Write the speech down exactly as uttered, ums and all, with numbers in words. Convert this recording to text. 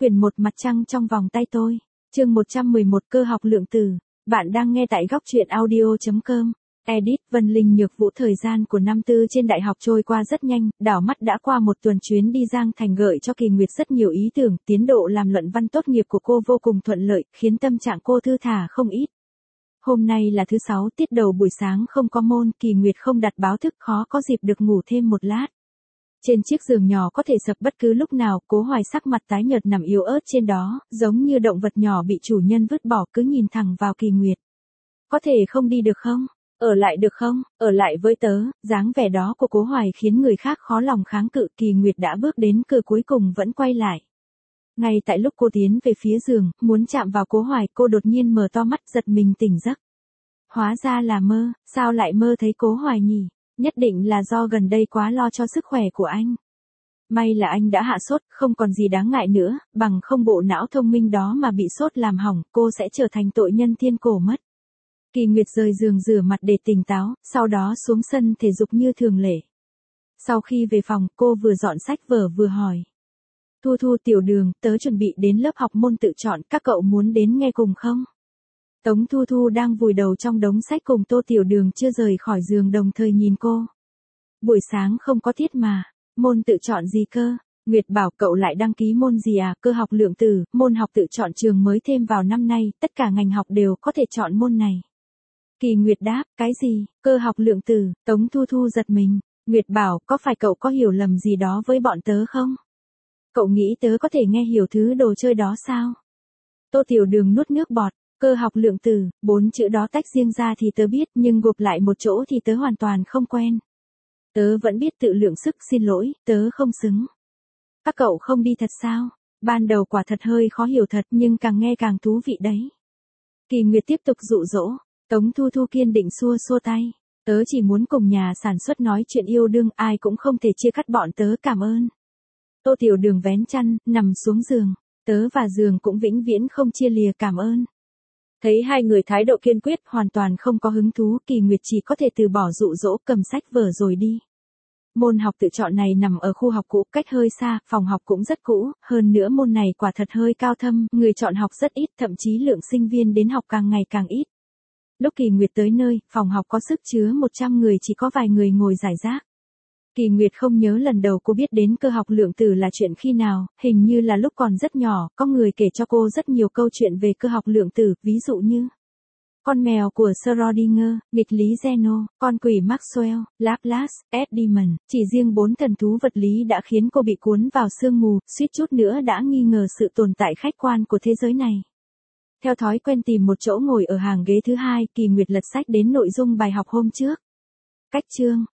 Quyển một Mặt trăng trong vòng tay tôi. Chương một trăm mười một Cơ học lượng tử. Bạn đang nghe tại góc truyện audio chấm com. Edit Vân Linh Nhược Vũ. Thời gian của năm tư trên đại học trôi qua rất nhanh, đảo mắt đã qua một tuần chuyến đi Giang Thành gợi cho Kỳ Nguyệt rất nhiều ý tưởng, tiến độ làm luận văn tốt nghiệp của cô vô cùng thuận lợi, khiến tâm trạng cô thư thả không ít. Hôm nay là thứ sáu, tiết đầu buổi sáng không có môn, Kỳ Nguyệt không đặt báo thức, khó có dịp được ngủ thêm một lát. Trên chiếc giường nhỏ có thể sập bất cứ lúc nào, Cố Hoài sắc mặt tái nhợt nằm yếu ớt trên đó, giống như động vật nhỏ bị chủ nhân vứt bỏ, cứ nhìn thẳng vào Kỳ Nguyệt. Có thể không đi được không? Ở lại được không? Ở lại với tớ. Dáng vẻ đó của Cố Hoài khiến người khác khó lòng kháng cự. Kỳ Nguyệt đã bước đến cửa cuối cùng vẫn quay lại. Ngay tại lúc cô tiến về phía giường, muốn chạm vào Cố Hoài, cô đột nhiên mở to mắt, giật mình tỉnh giấc. Hóa ra là mơ, sao lại mơ thấy Cố Hoài nhỉ? Nhất định là do gần đây quá lo cho sức khỏe của anh. May là anh đã hạ sốt, không còn gì đáng ngại nữa, bằng không bộ não thông minh đó mà bị sốt làm hỏng, cô sẽ trở thành tội nhân thiên cổ mất. Kỳ Nguyệt rời giường rửa mặt để tỉnh táo, sau đó xuống sân thể dục như thường lệ. Sau khi về phòng, cô vừa dọn sách vở vừa hỏi. Thu Thu, Tiểu Đường, tớ chuẩn bị đến lớp học môn tự chọn, các cậu muốn đến nghe cùng không? Tống Thu Thu đang vùi đầu trong đống sách cùng Tô Tiểu Đường chưa rời khỏi giường đồng thời nhìn cô. Buổi sáng không có tiết mà, môn tự chọn gì cơ? Nguyệt bảo cậu lại đăng ký môn gì à? Cơ học lượng tử, môn học tự chọn trường mới thêm vào năm nay, tất cả ngành học đều có thể chọn môn này. Kỳ Nguyệt đáp, cái gì? Cơ học lượng tử? Tống Thu Thu giật mình. Nguyệt bảo, có phải cậu có hiểu lầm gì đó với bọn tớ không? Cậu nghĩ tớ có thể nghe hiểu thứ đồ chơi đó sao? Tô Tiểu Đường nuốt nước bọt. Cơ học lượng tử, bốn chữ đó tách riêng ra thì tớ biết, nhưng gộp lại một chỗ thì tớ hoàn toàn không quen. Tớ vẫn biết tự lượng sức, xin lỗi, tớ không xứng. Các cậu không đi thật sao? Ban đầu quả thật hơi khó hiểu thật, nhưng càng nghe càng thú vị đấy. Kỳ Nguyệt tiếp tục dụ dỗ. Tống Thu Thu kiên định xua xua tay. Tớ chỉ muốn cùng nhà sản xuất nói chuyện yêu đương, ai cũng không thể chia cắt bọn tớ, cảm ơn. Tô Tiểu Đường vén chăn, nằm xuống giường. Tớ và giường cũng vĩnh viễn không chia lìa, cảm ơn. Thấy hai người thái độ kiên quyết, hoàn toàn không có hứng thú, Kỳ Nguyệt chỉ có thể từ bỏ dụ dỗ, cầm sách vở rồi đi. Môn học tự chọn này nằm ở khu học cũ, cách hơi xa, phòng học cũng rất cũ, hơn nữa môn này quả thật hơi cao thâm, người chọn học rất ít, thậm chí lượng sinh viên đến học càng ngày càng ít. Lúc Kỳ Nguyệt tới nơi, phòng học có sức chứa một trăm người, chỉ có vài người ngồi rải rác. Kỳ Nguyệt không nhớ lần đầu cô biết đến cơ học lượng tử là chuyện khi nào, hình như là lúc còn rất nhỏ, có người kể cho cô rất nhiều câu chuyện về cơ học lượng tử, ví dụ như con mèo của Schrödinger, nghịch lý Zeno, con quỷ Maxwell, Laplace, Edmond. Chỉ riêng bốn thần thú vật lý đã khiến cô bị cuốn vào sương mù, suýt chút nữa đã nghi ngờ sự tồn tại khách quan của thế giới này. Theo thói quen tìm một chỗ ngồi ở hàng ghế thứ hai, Kỳ Nguyệt lật sách đến nội dung bài học hôm trước. Cách chương,